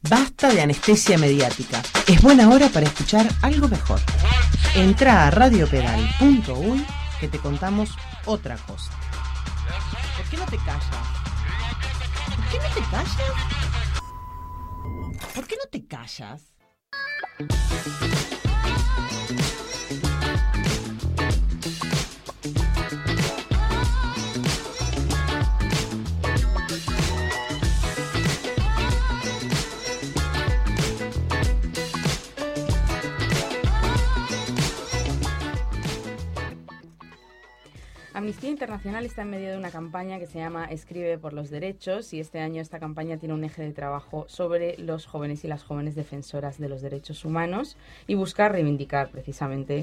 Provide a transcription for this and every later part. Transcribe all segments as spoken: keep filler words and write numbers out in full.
Basta de anestesia mediática. Es buena hora para escuchar algo mejor. Entra a radio pedal punto uy que te contamos otra cosa. ¿Por qué no te callas? ¿Por qué no te callas? ¿Por qué no te callas? Amnistía Internacional está en medio de una campaña que se llama Escribe por los Derechos, y este año esta campaña tiene un eje de trabajo sobre los jóvenes y las jóvenes defensoras de los derechos humanos y busca reivindicar precisamente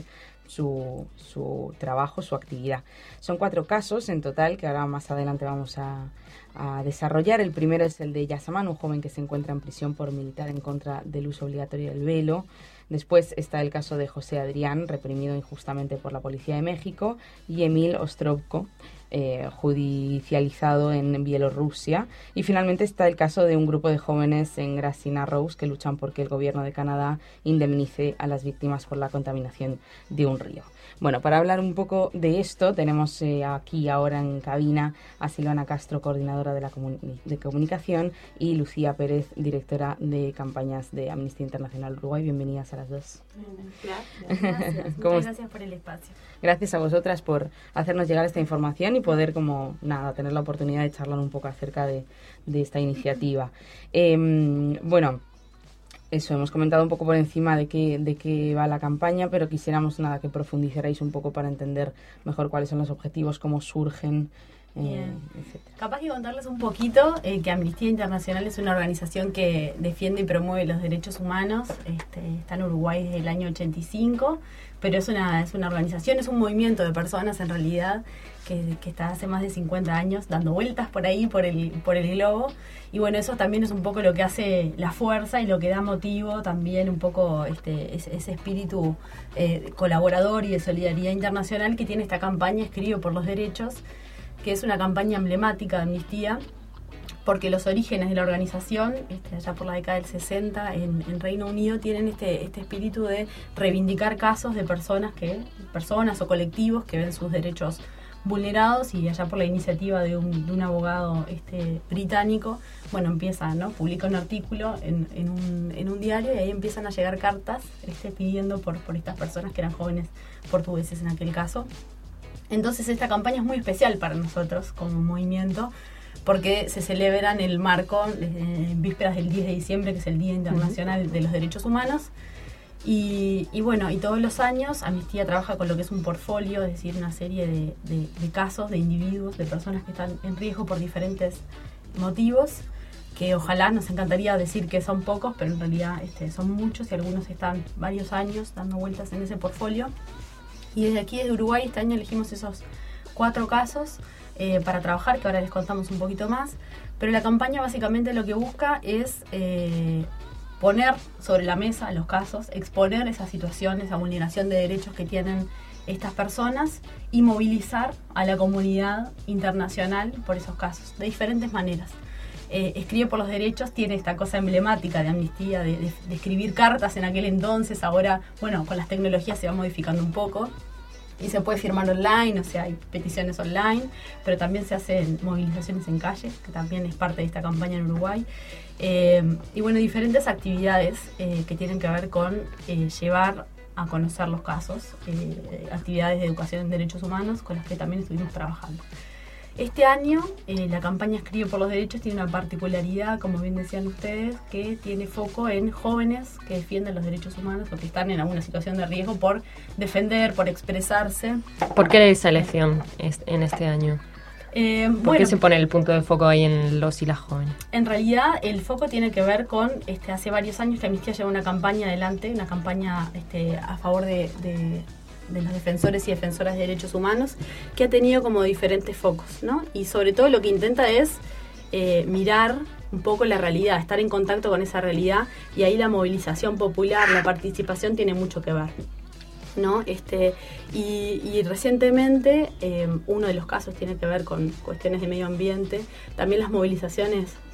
su, su trabajo, su actividad. Son cuatro casos en total que ahora más adelante vamos a, a desarrollar. El primero es el de Yasaman, un joven que se encuentra en prisión por militar en contra del uso obligatorio del velo. Después está el caso de José Adrián, reprimido injustamente por la Policía de México, y Emil Ostrovko, eh, judicializado en Bielorrusia. Y finalmente está el caso de un grupo de jóvenes en Grassy Narrows que luchan porque el gobierno de Canadá indemnice a las víctimas por la contaminación de un río. Bueno, para hablar un poco de esto, tenemos eh, aquí ahora en cabina a Silvana Castro, coordinadora de la comuni- de comunicación, y Lucía Pérez, directora de campañas de Amnistía Internacional Uruguay. Bienvenidas a las dos. Gracias, gracias. Muchas gracias por el espacio. Gracias a vosotras por hacernos llegar esta información y poder, como nada, tener la oportunidad de charlar un poco acerca de, de esta iniciativa. Eh, bueno... Eso, hemos comentado un poco por encima de qué, de qué va la campaña, pero quisiéramos nada que profundizarais un poco para entender mejor cuáles son los objetivos, cómo surgen, eh, etcétera. Capaz que contarles un poquito eh, que Amnistía Internacional es una organización que defiende y promueve los derechos humanos. Este, está en Uruguay desde el año ochenta y cinco, pero es una, es una organización, es un movimiento de personas en realidad que, que está hace más de cincuenta años dando vueltas por ahí, por el, por el globo. Y bueno, eso también es un poco lo que hace la fuerza y lo que da motivo también un poco este, ese, ese espíritu eh, colaborador y de solidaridad internacional que tiene esta campaña Escribo por los Derechos, que es una campaña emblemática de Amnistía, porque los orígenes de la organización, este, allá por la década del sesenta, en, en Reino Unido, tienen este, este espíritu de reivindicar casos de personas que personas o colectivos que ven sus derechos vulnerados, y allá por la iniciativa de un, de un abogado este, británico, bueno, empieza, ¿no? Publica un artículo en, en, un, en un diario, y ahí empiezan a llegar cartas este, pidiendo por, por estas personas que eran jóvenes portugueses en aquel caso. Entonces esta campaña es muy especial para nosotros como movimiento, porque se celebra en el marco, eh, en vísperas del diez de diciembre, que es el Día Internacional de los Derechos Humanos. Y, y bueno, y todos los años Amnistía trabaja con lo que es un portfolio, es decir, una serie de, de, de casos, de individuos, de personas que están en riesgo por diferentes motivos, que ojalá nos encantaría decir que son pocos, pero en realidad este, son muchos, y algunos están varios años dando vueltas en ese portfolio. Y desde aquí, desde Uruguay, este año elegimos esos cuatro casos eh, para trabajar, que ahora les contamos un poquito más. Pero la campaña básicamente lo que busca es eh, poner sobre la mesa los casos, exponer esa situación, esa vulneración de derechos que tienen estas personas, y movilizar a la comunidad internacional por esos casos, de diferentes maneras. Eh, Escribe por los Derechos tiene esta cosa emblemática de Amnistía, de, de, de escribir cartas en aquel entonces. Ahora, bueno, con las tecnologías se va modificando un poco y se puede firmar online, o sea, hay peticiones online, pero también se hacen movilizaciones en calle, que también es parte de esta campaña en Uruguay. Eh, y bueno, diferentes actividades eh, que tienen que ver con eh, llevar a conocer los casos, eh, actividades de educación en derechos humanos con las que también estuvimos trabajando. Este año eh, la campaña Escribe por los Derechos tiene una particularidad, como bien decían ustedes, que tiene foco en jóvenes que defienden los derechos humanos o que están en alguna situación de riesgo por defender, por expresarse. ¿Por qué esa elección en este año? Eh, ¿Por bueno, qué se pone el punto de foco ahí en los y las jóvenes? En realidad el foco tiene que ver con, este, hace varios años que Amnistía lleva una campaña adelante, una campaña este, a favor de... de de los defensores y defensoras de derechos humanos, que ha tenido como diferentes focos, ¿no? Y sobre todo lo que intenta es eh, mirar un poco la realidad, estar en contacto con esa realidad, y ahí la movilización popular, la participación tiene mucho que ver, ¿no? Este, y, y recientemente eh, uno de los casos tiene que ver con cuestiones de medio ambiente, también las movilizaciones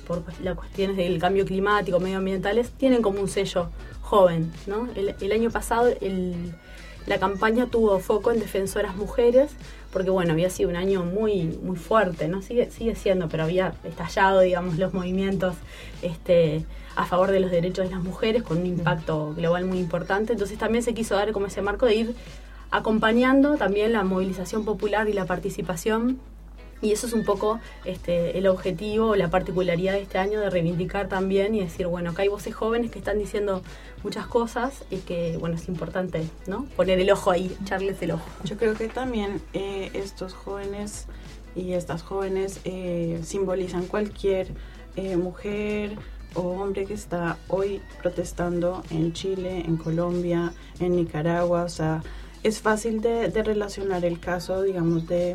por las cuestiones del cambio climático, medioambientales, tienen como un sello joven, ¿no? El, el año pasado el, la campaña tuvo foco en defensoras mujeres, porque bueno, había sido un año muy muy fuerte, ¿no? Sigue, sigue siendo, pero había estallado, digamos, los movimientos este, a favor de los derechos de las mujeres, con un impacto global muy importante. Entonces también se quiso dar como ese marco de ir acompañando también la movilización popular y la participación. Y eso es un poco este, el objetivo, la particularidad de este año, de reivindicar también y decir, bueno, acá hay voces jóvenes que están diciendo muchas cosas y que, bueno, es importante, ¿no? Poner el ojo ahí, echarles el ojo. Yo creo que también eh, estos jóvenes y estas jóvenes eh, simbolizan cualquier eh, mujer o hombre que está hoy protestando en Chile, en Colombia, en Nicaragua. O sea, es fácil de, de relacionar el caso, digamos, de...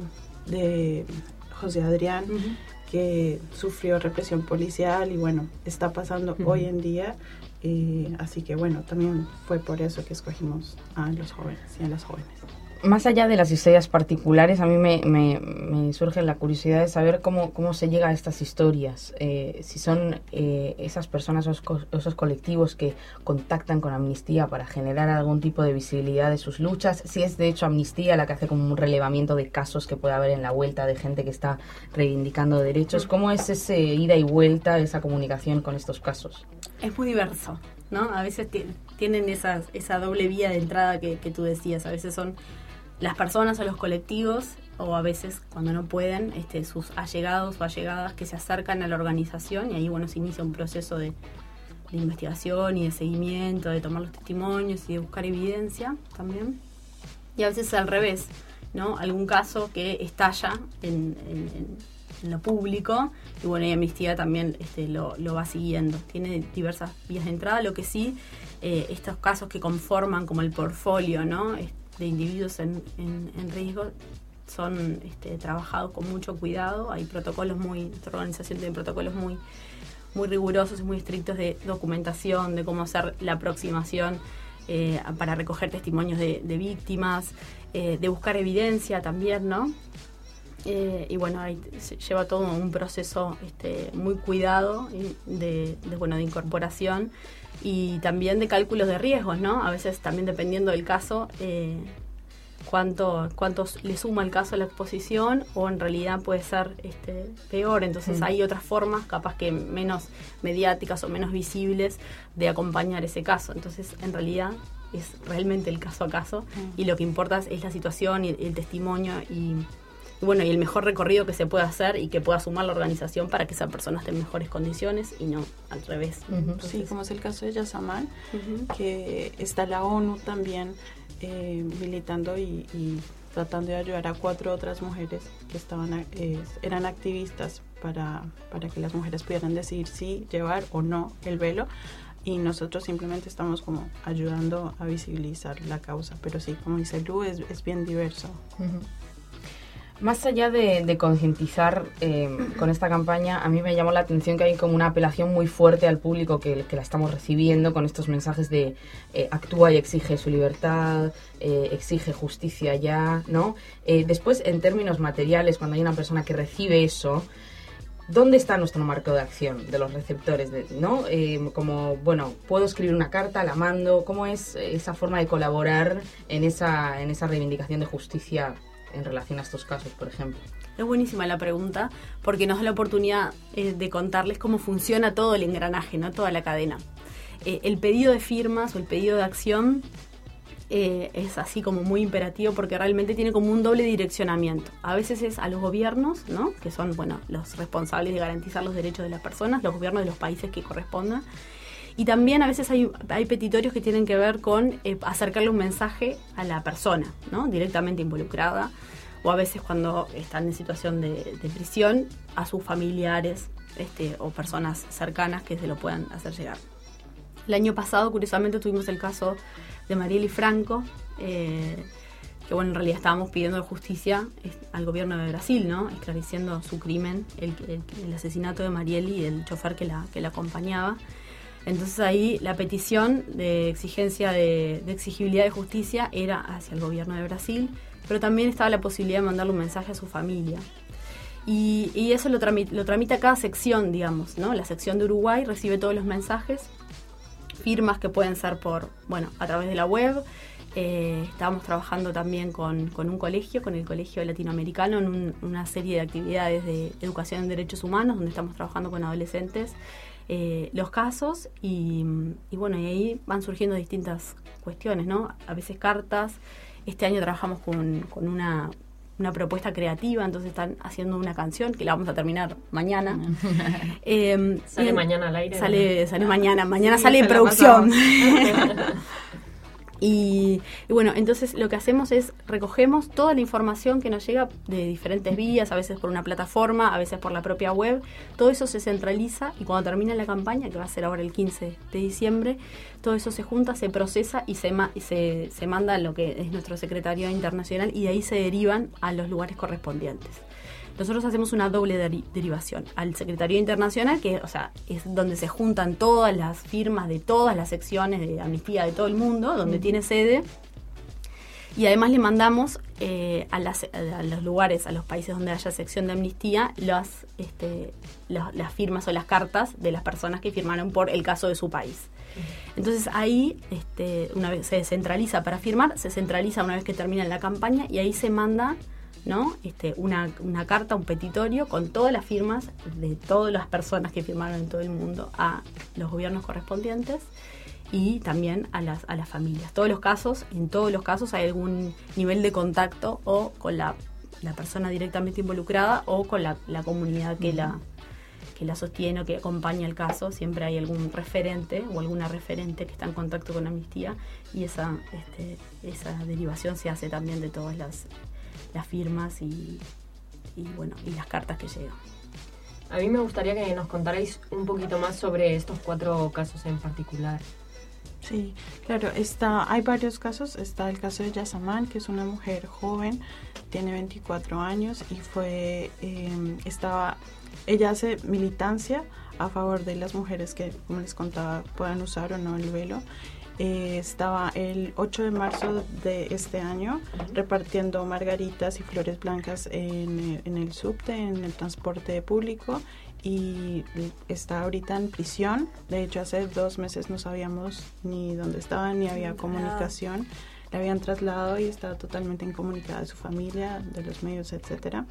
de José Adrián, uh-huh. que sufrió represión policial y bueno, está pasando uh-huh. hoy en día, eh, así que bueno, también fue por eso que escogimos a los jóvenes y a las jóvenes. Más allá de las historias particulares, a mí me, me, me surge la curiosidad de saber cómo, cómo se llega a estas historias, eh, si son eh, esas personas o esos, co- esos colectivos que contactan con Amnistía para generar algún tipo de visibilidad de sus luchas, si es de hecho Amnistía la que hace como un relevamiento de casos que puede haber en la vuelta de gente que está reivindicando derechos. ¿Cómo es ese ida y vuelta, esa comunicación con estos casos? Es muy diverso, ¿no? A veces t- tienen esas, esa doble vía de entrada que, que tú decías, a veces son las personas o los colectivos, o a veces cuando no pueden, este, sus allegados o allegadas que se acercan a la organización, y ahí bueno, se inicia un proceso de, de investigación y de seguimiento, de tomar los testimonios y de buscar evidencia también. Y a veces al revés, ¿no? Algún caso que estalla en, en, en lo público, y bueno, y Amnistía también este, lo, lo va siguiendo. Tiene diversas vías de entrada, lo que sí, eh, estos casos que conforman como el portfolio, ¿no? de individuos en, en, en riesgo son este, trabajados con mucho cuidado. Hay protocolos muy, nuestra organización tiene protocolos muy, muy rigurosos y muy estrictos de documentación, de cómo hacer la aproximación eh, para recoger testimonios de, de víctimas, eh, de buscar evidencia también, ¿no? Eh, y bueno, ahí se lleva todo un proceso este, muy cuidado de, de, bueno, de incorporación y también de cálculos de riesgos, ¿no? A veces también dependiendo del caso, eh, cuánto, cuánto le suma el caso a la exposición o en realidad puede ser este, peor. Entonces mm. hay otras formas, capaz que menos mediáticas o menos visibles, de acompañar ese caso. Entonces, en realidad es realmente el caso a caso mm. y lo que importa es la situación y el, el testimonio y... Y bueno, y el mejor recorrido que se pueda hacer y que pueda sumar la organización para que esa persona esté en mejores condiciones y no al revés. Uh-huh. Entonces, sí, como es el caso de Yasamal, uh-huh. que está la ONU también eh, militando y, y tratando de ayudar a cuatro otras mujeres que estaban eh, eran activistas para, para que las mujeres pudieran decidir si llevar o no el velo. Y nosotros simplemente estamos como ayudando a visibilizar la causa. Pero sí, como dice Lu, es, es bien diverso. Uh-huh. Más allá de, de concientizar eh, con esta campaña, a mí me llamó la atención que hay como una apelación muy fuerte al público que, que la estamos recibiendo con estos mensajes de eh, actúa y exige su libertad, eh, exige justicia ya, ¿no? Eh, después, en términos materiales, cuando hay una persona que recibe eso, ¿dónde está nuestro marco de acción de los receptores? De, ¿no? Eh, como, bueno, puedo escribir una carta, la mando. ¿Cómo es esa forma de colaborar en esa, en esa reivindicación de justicia en relación a estos casos, por ejemplo? Es buenísima la pregunta, porque nos da la oportunidad eh, de contarles cómo funciona todo el engranaje, ¿no? Toda la cadena. Eh, el pedido de firmas o el pedido de acción eh, es así como muy imperativo porque realmente tiene como un doble direccionamiento. A veces es a los gobiernos, ¿no? Que son, bueno, los responsables de garantizar los derechos de las personas, los gobiernos de los países que correspondan. Y también a veces hay, hay petitorios que tienen que ver con eh, acercarle un mensaje a la persona, ¿no? Directamente involucrada, o a veces cuando están en situación de, de prisión, a sus familiares este, o personas cercanas que se lo puedan hacer llegar. El año pasado, curiosamente, tuvimos el caso de Marielle Franco, eh, que bueno, en realidad estábamos pidiendo justicia al gobierno de Brasil, ¿no? Esclareciendo su crimen, el, el, el asesinato de Marielle y el chofer que la, que la acompañaba. Entonces ahí la petición de exigencia de, de exigibilidad de justicia era hacia el gobierno de Brasil, pero también estaba la posibilidad de mandarle un mensaje a su familia. Y, y eso lo tramita, lo tramita cada sección, digamos, ¿no? La sección de Uruguay recibe todos los mensajes, firmas que pueden ser por, bueno, a través de la web. Eh, estábamos trabajando también con, con un colegio, con el Colegio Latinoamericano, en un, una serie de actividades de educación en derechos humanos, donde estamos trabajando con adolescentes eh, los casos y, y bueno, y ahí van surgiendo distintas cuestiones, ¿no? A veces cartas. Este año trabajamos con, con una, una propuesta creativa, entonces están haciendo una canción que la vamos a terminar mañana. eh, ¿Sale mañana al aire? Sale, sale mañana, mañana Sí, sale en se la producción. Y, y bueno, entonces lo que hacemos es recogemos toda la información que nos llega de diferentes vías, a veces por una plataforma, a veces por la propia web. Todo eso se centraliza y cuando termina la campaña, que va a ser ahora el quince de diciembre, todo eso se junta, se procesa y se, ma- y se, se manda a lo que es nuestro secretariado internacional y de ahí se derivan a los lugares correspondientes. Nosotros hacemos una doble deri- derivación al Secretariado Internacional, que o sea, es donde se juntan todas las firmas de todas las secciones de Amnistía de todo el mundo, donde mm. tiene sede, y además le mandamos eh, a, las, a los lugares, a los países donde haya sección de Amnistía, las, este, las, las firmas o las cartas de las personas que firmaron por el caso de su país. Entonces ahí, este, una vez se centraliza para firmar, se centraliza una vez que termina la campaña y ahí se manda, ¿no? Este, una, una carta, un petitorio con todas las firmas de todas las personas que firmaron en todo el mundo a los gobiernos correspondientes y también a las, a las familias. Todos los casos, en todos los casos hay algún nivel de contacto o con la, la persona directamente involucrada o con la, la comunidad que la, que la sostiene o que acompaña el caso. Siempre hay algún referente o alguna referente que está en contacto con Amnistía y esa, este, esa derivación se hace también de todas las las firmas y, y bueno y las cartas que llegan. A mí me gustaría que nos contarais un poquito más sobre estos cuatro casos en particular. Sí, claro, está, hay varios casos. Está el caso de Yasaman, que es una mujer joven, tiene veinticuatro años y fue, eh, estaba, ella hace militancia a favor de las mujeres que, como les contaba, puedan usar o no el velo. Eh, estaba el ocho de marzo de este año repartiendo margaritas y flores blancas en, en el subte, en el transporte público, y está ahorita en prisión. De hecho, hace dos meses no sabíamos ni dónde estaba, ni había comunicación. La habían trasladado y estaba totalmente incomunicada de su familia, de los medios, etcétera.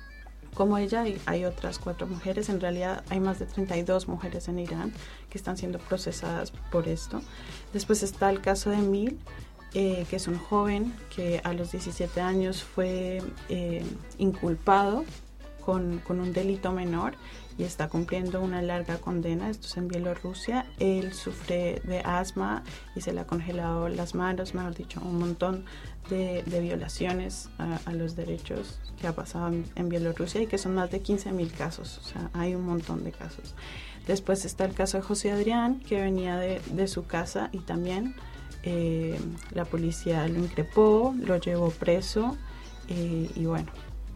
Como ella, hay, hay otras cuatro mujeres. En realidad hay más de treinta y dos mujeres en Irán que están siendo procesadas por esto. Después está el caso de Emil, eh, que es un joven que a los diecisiete años fue eh, inculpado con, con un delito menor y está cumpliendo una larga condena. Esto es en Bielorrusia. Él sufre de asma y se le ha congelado las manos, mejor dicho, un montón de, de violaciones a, a los derechos que ha pasado en, en Bielorrusia y que son más de quince mil casos. O sea, hay un montón de casos. Después está el caso de José Adrián, que venía de, de su casa y también eh, la policía lo increpó, lo llevó preso eh, y bueno,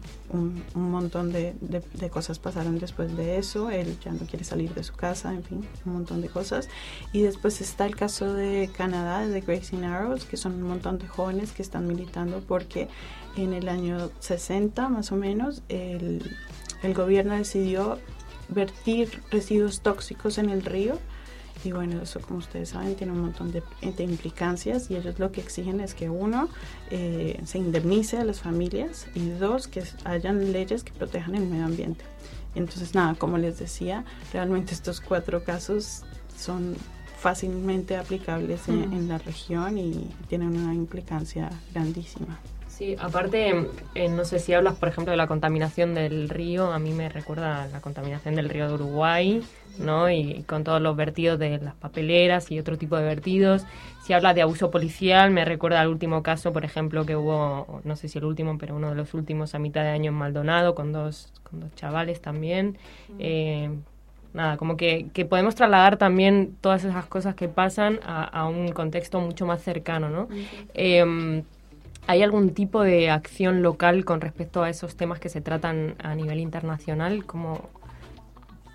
un, un montón de, de, de cosas pasaron después de eso. Él ya no quiere salir de su casa, en fin, un montón de cosas. Y después está el caso de Canadá, de Grazing Arrows, que son un montón de jóvenes que están militando porque en el año sesenta más o menos el, el gobierno decidió vertir residuos tóxicos en el río y bueno, eso como ustedes saben tiene un montón de, de implicancias y ellos lo que exigen es que uno, eh, se indemnice a las familias y dos, que hayan leyes que protejan el medio ambiente. Entonces nada, como les decía, realmente estos cuatro casos son fácilmente aplicables en, mm. en la región y tienen una implicancia grandísima. Sí, aparte, eh, no sé si hablas, por ejemplo, de la contaminación del río. A mí me recuerda a la contaminación del río de Uruguay, ¿no? Y con todos los vertidos de las papeleras y otro tipo de vertidos. Si hablas de abuso policial, me recuerda al último caso, por ejemplo, que hubo, no sé si el último, pero uno de los últimos a mitad de año en Maldonado, con dos, con dos chavales también. Eh, nada, como que, que podemos trasladar también todas esas cosas que pasan a, a un contexto mucho más cercano, ¿no? Uh-huh. Eh, ¿Hay algún tipo de acción local con respecto a esos temas que se tratan a nivel internacional? ¿Cómo,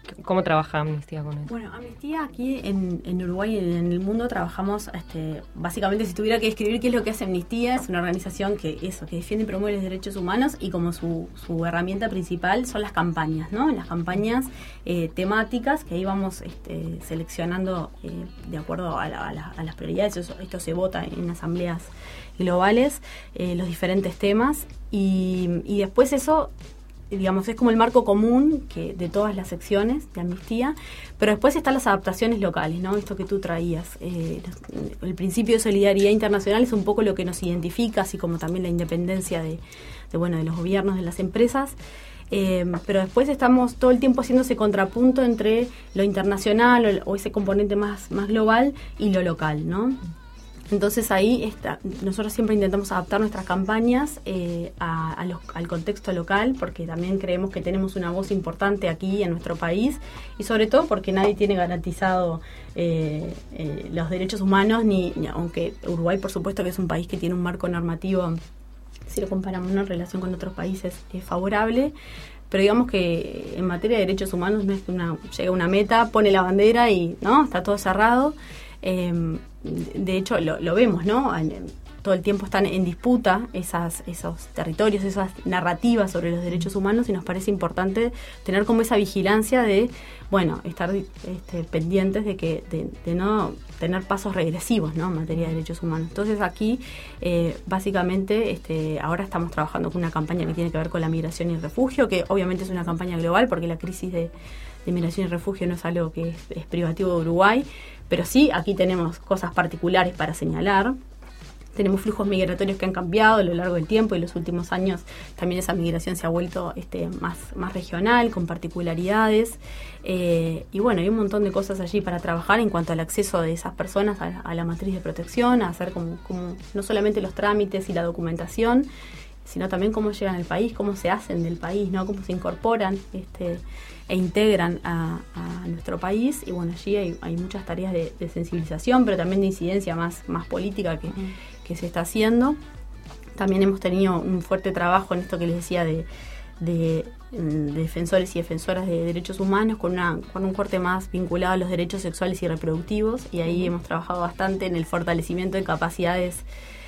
¿Cómo trabaja Amnistía con eso? Bueno, Amnistía aquí en, en Uruguay y en el mundo trabajamos, este, básicamente, si tuviera que describir qué es lo que hace Amnistía, es una organización que eso, que defiende y promueve los derechos humanos, y como su, su herramienta principal son las campañas, ¿no? Las campañas eh, temáticas, que ahí vamos este, seleccionando eh, de acuerdo a, la, a, la, a las prioridades. Eso, esto se vota en asambleas globales, eh, los diferentes temas, y, y después eso, digamos, es como el marco común que de todas las secciones de Amnistía, pero después están las adaptaciones locales, ¿no? Esto que tú traías. Eh, el principio de solidaridad internacional es un poco lo que nos identifica, así como también la independencia de, de bueno, de los gobiernos, de las empresas. Eh, pero después estamos todo el tiempo haciendo ese contrapunto entre lo internacional o, o ese componente más, más global y lo local, ¿no? Entonces ahí está, nosotros siempre intentamos adaptar nuestras campañas eh, a, a los, al contexto local, porque también creemos que tenemos una voz importante aquí en nuestro país, y sobre todo porque nadie tiene garantizado eh, eh, los derechos humanos, ni, ni aunque Uruguay por supuesto que es un país que tiene un marco normativo, si lo comparamos en relación con otros países, es favorable. Pero digamos que en materia de derechos humanos no es que una, llega una meta, pone la bandera y no está todo cerrado. Eh, de hecho lo, lo vemos, ¿no? Todo el tiempo están en disputa esas, esos territorios, esas narrativas sobre los derechos humanos, y nos parece importante tener como esa vigilancia de, bueno, estar este, pendientes de que de, de no tener pasos regresivos, ¿no? En materia de derechos humanos. Entonces aquí eh, básicamente este, ahora estamos trabajando con una campaña que tiene que ver con la migración y el refugio, que obviamente es una campaña global porque la crisis de, de migración y refugio no es algo que es, es privativo de Uruguay, pero sí aquí tenemos cosas particulares para señalar. Tenemos flujos migratorios que han cambiado a lo largo del tiempo, y en los últimos años también esa migración se ha vuelto este, más, más regional, con particularidades. Eh, y bueno, hay un montón de cosas allí para trabajar en cuanto al acceso de esas personas a, a la matriz de protección, a hacer como, como no solamente los trámites y la documentación, sino también cómo llegan al país, cómo se hacen del país, ¿no? Cómo se incorporan este, e integran a, a nuestro país. Y bueno, allí hay, hay muchas tareas de, de sensibilización, pero también de incidencia más, más política que, uh-huh. que se está haciendo. También hemos tenido un fuerte trabajo en esto que les decía de, de, de defensores y defensoras de derechos humanos, con, una, con un corte más vinculado a los derechos sexuales y reproductivos, y ahí uh-huh. hemos trabajado bastante en el fortalecimiento de capacidades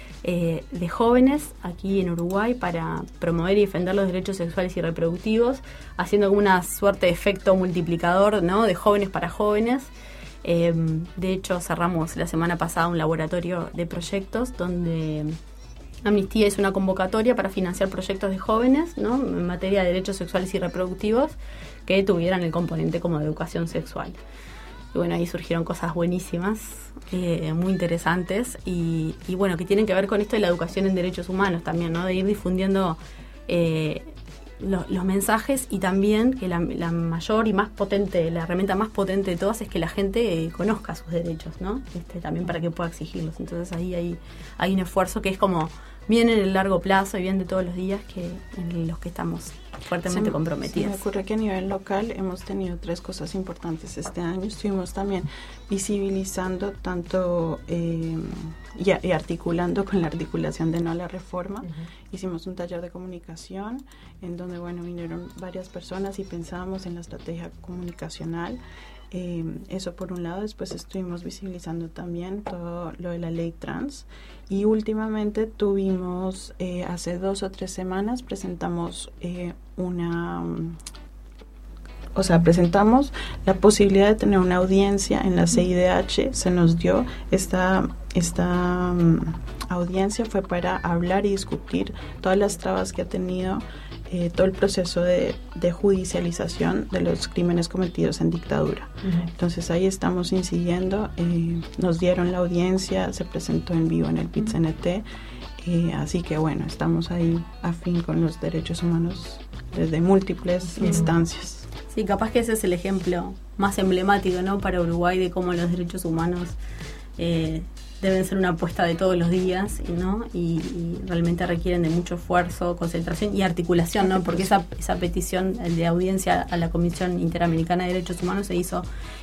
Eh, de jóvenes aquí en Uruguay para promover y defender los derechos sexuales y reproductivos, haciendo como una suerte de efecto multiplicador, ¿no? De jóvenes para jóvenes. Eh, de hecho, cerramos la semana pasada un laboratorio de proyectos donde Amnistía hizo una convocatoria para financiar proyectos de jóvenes, ¿no? En materia de derechos sexuales y reproductivos que tuvieran el componente como de educación sexual. Y bueno, ahí surgieron cosas buenísimas, eh, muy interesantes, y, y bueno, que tienen que ver con esto de la educación en derechos humanos también, ¿no? De ir difundiendo eh, lo, los mensajes, y también que la, la mayor y más potente, la herramienta más potente de todas es que la gente eh, conozca sus derechos, ¿no? Este, también para que pueda exigirlos. Entonces ahí hay, hay un esfuerzo que es como bien en el largo plazo y bien de todos los días, que en los que estamos fuertemente se, comprometidas. Se me ocurre que a nivel local hemos tenido tres cosas importantes este año. Estuvimos también visibilizando tanto eh, y, y articulando con la articulación de No a la Reforma. Uh-huh. Hicimos un taller de comunicación en donde, bueno, vinieron varias personas y pensábamos en la estrategia comunicacional. Eh, eso por un lado. Después estuvimos visibilizando también todo lo de la ley trans, y últimamente tuvimos eh, hace dos o tres semanas presentamos eh, una um, o sea presentamos la posibilidad de tener una audiencia en la C I D H. Se nos dio esta esta um, audiencia, fue para hablar y discutir todas las trabas que ha tenido Eh, todo el proceso de, de judicialización de los crímenes cometidos en dictadura. Uh-huh. Entonces ahí estamos incidiendo, eh, nos dieron la audiencia, se presentó en vivo en el P I T C N T, eh, así que bueno, estamos ahí a fin con los derechos humanos desde múltiples uh-huh. instancias. Sí, capaz que ese es el ejemplo más emblemático, ¿no? Para Uruguay, de cómo los derechos humanos eh, deben ser una apuesta de todos los días, ¿no? Y, y realmente requieren de mucho esfuerzo, concentración y articulación, ¿no? Porque esa, esa petición de audiencia a la Comisión Interamericana de Derechos Humanos se hizo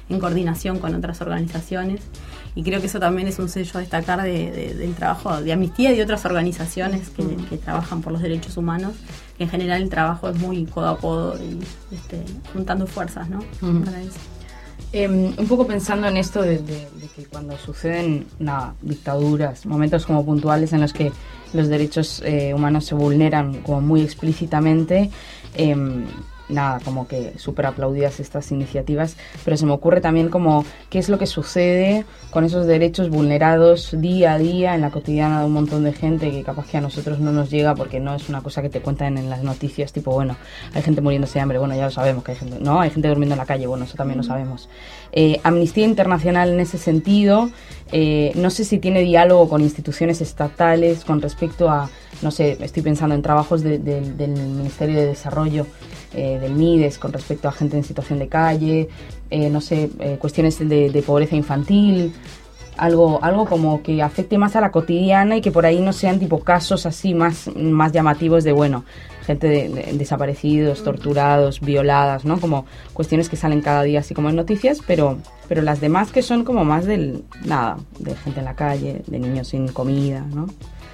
en coordinación con otras organizaciones. Y creo que eso también es un sello a destacar de, de, del trabajo de Amnistía y de otras organizaciones que, mm. que trabajan por los derechos humanos, que en general el trabajo es muy codo a codo y este, juntando fuerzas, ¿no? Mm. Para eso. Eh, un poco pensando en esto de, de, de que cuando suceden nada, dictaduras, momentos como puntuales en los que los derechos eh, humanos se vulneran como muy explícitamente, eh, nada, como que súper aplaudidas estas iniciativas, pero se me ocurre también como qué es lo que sucede con esos derechos vulnerados día a día en la cotidiana de un montón de gente que capaz que a nosotros no nos llega porque no es una cosa que te cuentan en las noticias, tipo, bueno, hay gente muriéndose de hambre, bueno, ya lo sabemos que hay gente, no, hay gente durmiendo en la calle, bueno, eso también lo sabemos. Eh, Amnistía Internacional en ese sentido, eh, no sé si tiene diálogo con instituciones estatales con respecto a, no sé, estoy pensando en trabajos de, de, del Ministerio de Desarrollo, Eh, del MIDES con respecto a gente en situación de calle, eh, no sé, eh, cuestiones de, de pobreza infantil, algo algo como que afecte más a la cotidiana y que por ahí no sean tipo casos así más, más llamativos de, bueno, gente de, de, desaparecidos, torturados, violadas, ¿no? Como cuestiones que salen cada día así como en noticias, pero, pero las demás que son como más del, nada, de gente en la calle, de niños sin comida, ¿no?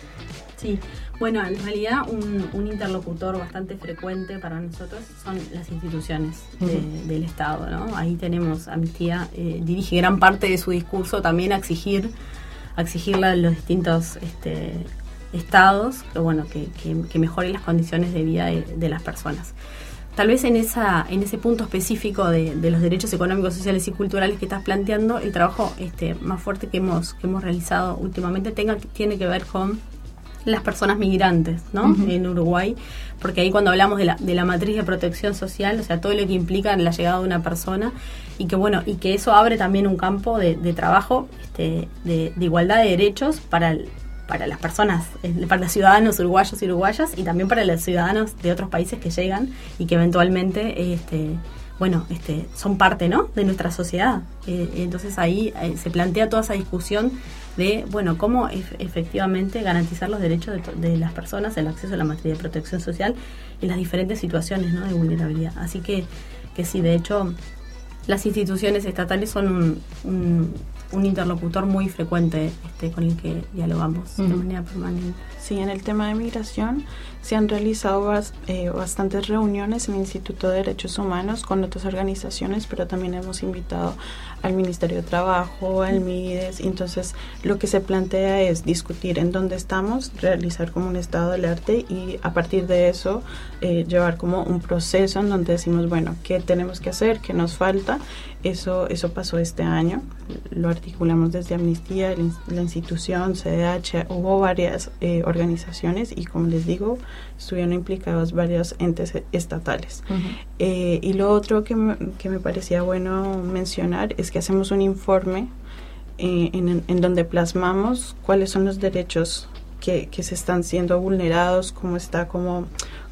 Sí. Bueno, en realidad un, un interlocutor bastante frecuente para nosotros son las instituciones de, uh-huh. del Estado, ¿no? Ahí tenemos Amnistía, eh, dirige gran parte de su discurso también a exigir, a exigirle a los distintos este, estados que, bueno, que, que, que mejoren las condiciones de vida de, de las personas. Tal vez en esa en ese punto específico de, de los derechos económicos, sociales y culturales que estás planteando, el trabajo este, más fuerte que hemos, que hemos realizado últimamente tenga, tiene que ver con las personas migrantes, ¿no? Uh-huh. En Uruguay, porque ahí cuando hablamos de la, de la matriz de protección social, o sea, todo lo que implica la llegada de una persona, y que bueno, y que eso abre también un campo de, de trabajo, este, de, de igualdad de derechos para el, para las personas, para los ciudadanos uruguayos y uruguayas, y también para los ciudadanos de otros países que llegan y que eventualmente este bueno, este, son parte, ¿no?, de nuestra sociedad. Eh, entonces ahí eh, se plantea toda esa discusión de, bueno, cómo ef- efectivamente garantizar los derechos de, to- de las personas, el acceso a la materia de protección social en las diferentes situaciones, ¿no?, de vulnerabilidad. Así que, que sí, de hecho, las instituciones estatales son un, un, un interlocutor muy frecuente este, con el que dialogamos uh-huh. de manera permanente. Sí, en el tema de migración se han realizado bas, eh, bastantes reuniones en el Instituto de Derechos Humanos con otras organizaciones, pero también hemos invitado al Ministerio de Trabajo, al MIDES. Entonces, lo que se plantea es discutir en dónde estamos, realizar como un estado del arte y a partir de eso eh, llevar como un proceso en donde decimos, bueno, ¿qué tenemos que hacer? ¿Qué nos falta? Eso, eso pasó este año, lo articulamos desde Amnistía, la institución, C D H, hubo varias eh, organizaciones y como les digo, estuvieron implicados varios entes estatales. Uh-huh. Eh, y lo otro que me, que me parecía bueno mencionar es que hacemos un informe eh, en, en donde plasmamos cuáles son los derechos que, que se están siendo vulnerados, cómo está como...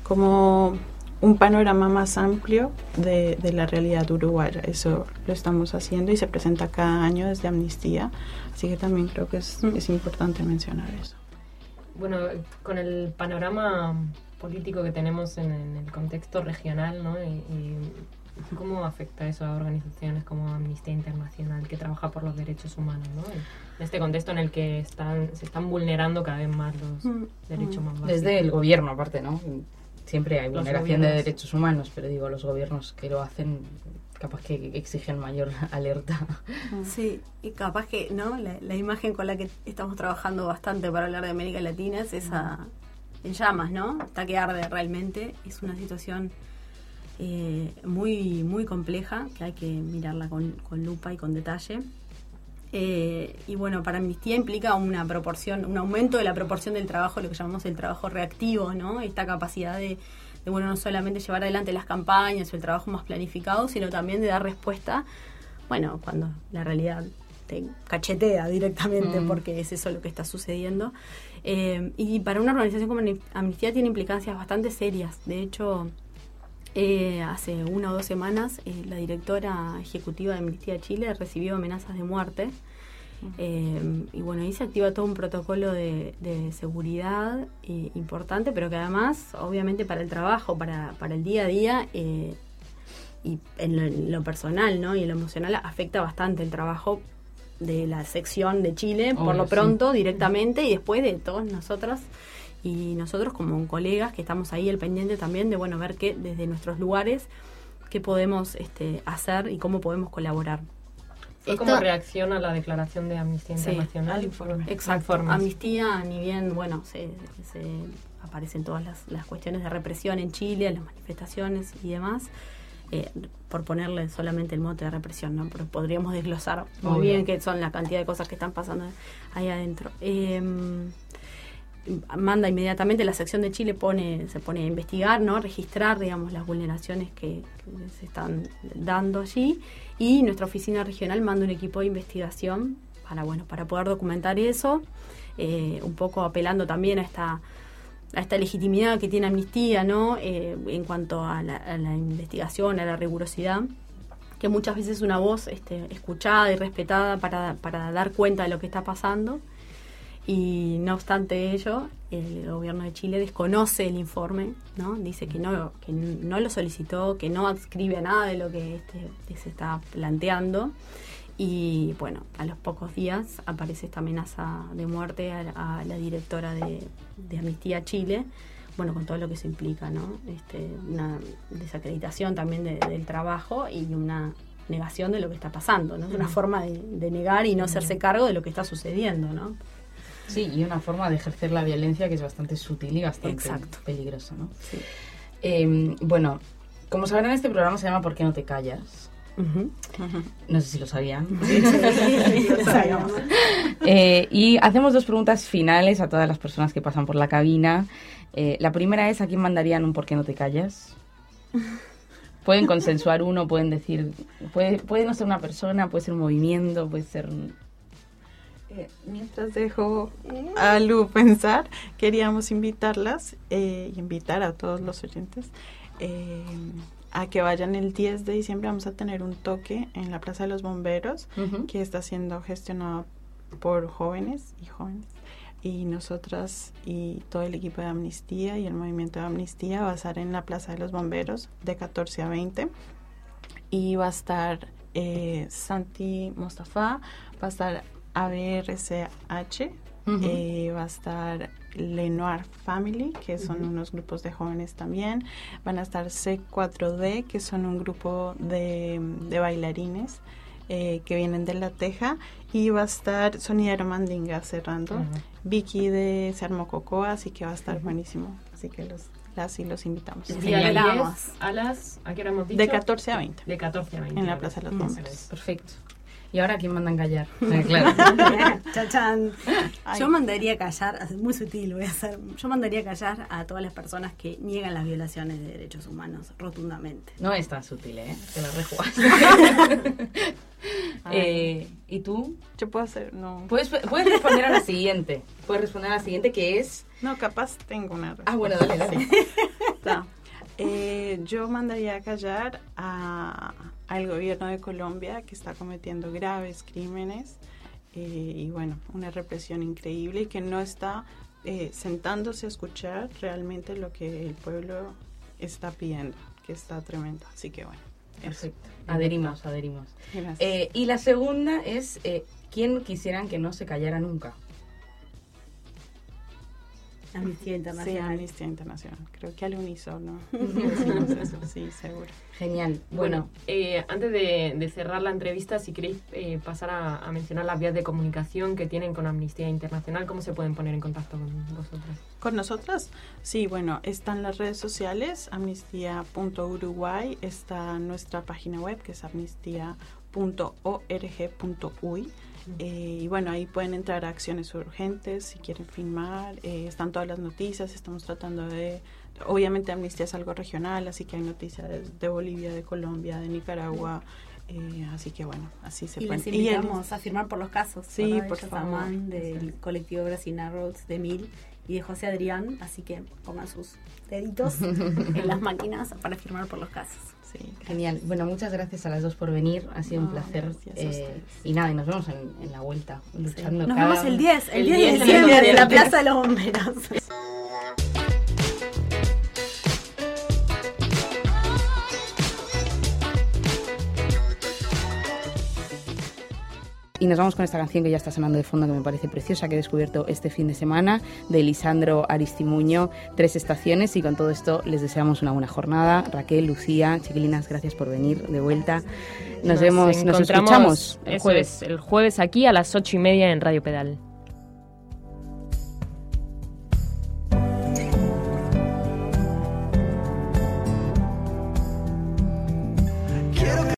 como un panorama más amplio de, de la realidad uruguaya. Eso lo estamos haciendo y se presenta cada año desde Amnistía, así que también creo que es, mm. es importante mencionar eso. Bueno, con el panorama político que tenemos en, en el contexto regional, ¿no? Y, y cómo afecta eso a organizaciones como Amnistía Internacional, que trabaja por los derechos humanos, ¿no? En este contexto en el que están, se están vulnerando cada vez más los mm. derechos mm. más básicos. Desde el gobierno, aparte, ¿no? Siempre hay vulneración de derechos humanos, pero digo, los gobiernos que lo hacen capaz que exigen mayor alerta. Sí, y capaz que, ¿no? La, la imagen con la que estamos trabajando bastante para hablar de América Latina es esa en llamas, ¿no? Está que arde realmente. Es una situación eh, muy, muy compleja, que hay que mirarla con, con lupa y con detalle. Eh, y bueno, para Amnistía implica una proporción, un aumento de la proporción del trabajo, lo que llamamos el trabajo reactivo, ¿no? Esta capacidad de, de bueno, no solamente llevar adelante las campañas o el trabajo más planificado, sino también de dar respuesta, bueno, cuando la realidad te cachetea directamente, mm. porque es eso lo que está sucediendo. Eh, y para una organización como Amnistía tiene implicancias bastante serias. De hecho, Eh, hace una o dos semanas eh, la directora ejecutiva de Amnistía Chile recibió amenazas de muerte eh, y bueno, ahí se activa todo un protocolo de, de seguridad eh, importante, pero que además obviamente para el trabajo, para, para el día a día eh, y en lo, en lo personal, ¿no? Y en lo emocional afecta bastante el trabajo de la sección de Chile, Obvio, por lo pronto, sí. directamente, y después de todos nosotros y nosotros como colegas que estamos ahí al pendiente también de, bueno, ver que desde nuestros lugares qué podemos este, hacer y cómo podemos colaborar. Fue Esto, como reacción a la declaración de Amnistía Sí, Internacional. al informe. exacto. Informes. Amnistía, ni bien, bueno, se, se aparecen todas las, las cuestiones de represión en Chile, las manifestaciones y demás, eh, por ponerle solamente el mote de represión, ¿no? Pero podríamos desglosar muy Obvio. bien qué son la cantidad de cosas que están pasando ahí adentro. Eh, manda inmediatamente, la sección de Chile pone se pone a investigar, ¿no? Registrar, digamos, las vulneraciones que, que se están dando allí, y nuestra oficina regional manda un equipo de investigación para, bueno, para poder documentar eso, eh, un poco apelando también a esta a esta legitimidad que tiene Amnistía, ¿no? Eh, en cuanto a la, a la investigación, a la rigurosidad, que muchas veces es una voz este, escuchada y respetada para, para dar cuenta de lo que está pasando. Y no obstante ello, el gobierno de Chile desconoce el informe, ¿no? Dice que no, que no lo solicitó, que no adscribe a nada de lo que, este, que se está planteando. Y bueno, a los pocos días aparece esta amenaza de muerte a, a la directora de, de Amnistía Chile, bueno, con todo lo que se implica, ¿no? Este, una desacreditación también de, del trabajo y una negación de lo que está pasando, ¿no? Es una forma de, de negar y no hacerse cargo de lo que está sucediendo, ¿no? Sí, y una forma de ejercer la violencia que es bastante sutil y bastante Exacto. peligrosa, ¿no? Sí. Eh, bueno, como sabrán, este programa se llama ¿Por qué no te callas? Uh-huh. No sé si lo sabían. Lo sabíamos. Eh, y hacemos dos preguntas finales a todas las personas que pasan por la cabina. Eh, la primera es, ¿a quién mandarían un ¿por qué no te callas? Pueden consensuar uno, pueden decir... Puede, puede no ser una persona, puede ser un movimiento, puede ser... Un... Eh, mientras dejo a Lu pensar, queríamos invitarlas eh, y invitar a todos los oyentes eh, a que vayan el diez de diciembre. Vamos a tener un toque en la Plaza de los Bomberos, Uh-huh. que está siendo gestionado por jóvenes y jóvenes. Y nosotras y todo el equipo de Amnistía y el movimiento de Amnistía va a estar en la Plaza de los Bomberos de catorce a veinte. Y va a estar eh, Santi Mostafa, va a estar A B R C H, Uh-huh. eh, va a estar Lenoir Family, que son Uh-huh. unos grupos de jóvenes también. Van a estar C cuatro D, que son un grupo de, de bailarines eh, que vienen de La Teja. Y va a estar Sonidero Mandinga cerrando. Uh-huh. Vicky de Sermo Cocoa, así que va a estar buenísimo. Así que los, las y los invitamos. Sí. Día Genial. diez a las... ¿A qué hora hemos dicho? De catorce a veinte. De catorce a veinte. En la Plaza de los Eso Bomberos. es. Perfecto. ¿Y ahora a quién mandan callar? Eh, claro. Chachán. Ay. Yo mandaría callar, muy sutil voy a hacer, yo mandaría callar a todas las personas que niegan las violaciones de derechos humanos rotundamente. No es tan sutil, ¿eh? Te la rejugaste. eh, ¿Y tú? Yo puedo hacer, no. Puedes, puedes responder a la siguiente. Puedes responder a la siguiente, que es... No, capaz tengo una respuesta. Ah, bueno, dale, dale. Sí. Está. Eh, yo mandaría a callar a, al gobierno de Colombia, que está cometiendo graves crímenes eh, y bueno, una represión increíble, y que no está eh, sentándose a escuchar realmente lo que el pueblo está pidiendo, que está tremendo. Así que bueno, eso. Perfecto. Adherimos, adherimos. Gracias. Eh, y la segunda es, eh, ¿quién quisieran que no se callara nunca? Amnistía Sí, Internacional. Amnistía Internacional. Creo que al unísono decimos eso, sí, seguro. Genial. Bueno, Bueno, eh, antes de, de cerrar la entrevista, si queréis eh, pasar a, a mencionar las vías de comunicación que tienen con Amnistía Internacional, ¿cómo se pueden poner en contacto con vosotros? ¿Con nosotras? Sí, bueno, están las redes sociales, amnistía punto uruguay, está nuestra página web, que es amnistía punto org punto uy. Eh, y bueno, ahí pueden entrar a acciones urgentes si quieren filmar, eh, están todas las noticias, estamos tratando de, obviamente Amnistía es algo regional, así que hay noticias de, de Bolivia, de Colombia, de Nicaragua, eh, así que bueno, así se Y pueden. les y el- invitamos a firmar por los casos. Sí, ¿verdad? por Ellos favor. aman del colectivo Brasina Roads de Mil y de José Adrián, así que pongan sus deditos en las máquinas para firmar por los casos. sí, gracias. genial. Bueno, muchas gracias a las dos por venir. Ha sido un No, placer. gracias a Eh, ustedes. y nada, y nos vemos en, en la vuelta, luchando Nos cada vemos el diez, el el diez diez de de diciembre de la diciembre. Plaza de los Bomberos. Y nos vamos con esta canción que ya está sonando de fondo, que me parece preciosa, que he descubierto este fin de semana, de Lisandro Aristimuño, Tres Estaciones. Y con todo esto les deseamos una buena jornada. Raquel, Lucía, chiquilinas, gracias por venir de vuelta. Nos, nos vemos, nos escuchamos el jueves. El jueves aquí a las ocho y media en Radio Pedal.